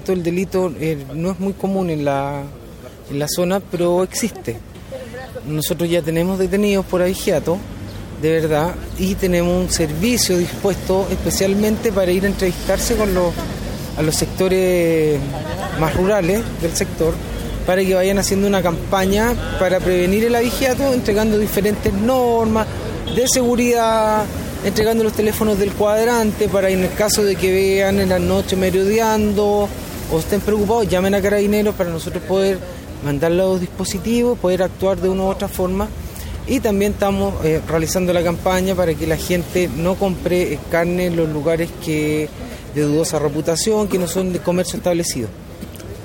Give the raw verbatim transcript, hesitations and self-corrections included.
esto del delito eh, no es muy común en la, en la zona, pero existe. Nosotros ya tenemos detenidos por abigeato, de verdad, y tenemos un servicio dispuesto especialmente para ir a entrevistarse con los, a los sectores más rurales del sector, para que vayan haciendo una campaña para prevenir el abigeato, entregando diferentes normas de seguridad, entregando los teléfonos del cuadrante para en el caso de que vean en la noche merodeando o estén preocupados, llamen a Carabineros para nosotros poder mandar los dispositivos, poder actuar de una u otra forma. Y también estamos eh, realizando la campaña para que la gente no compre carne en los lugares que de dudosa reputación, que no son de comercio establecido.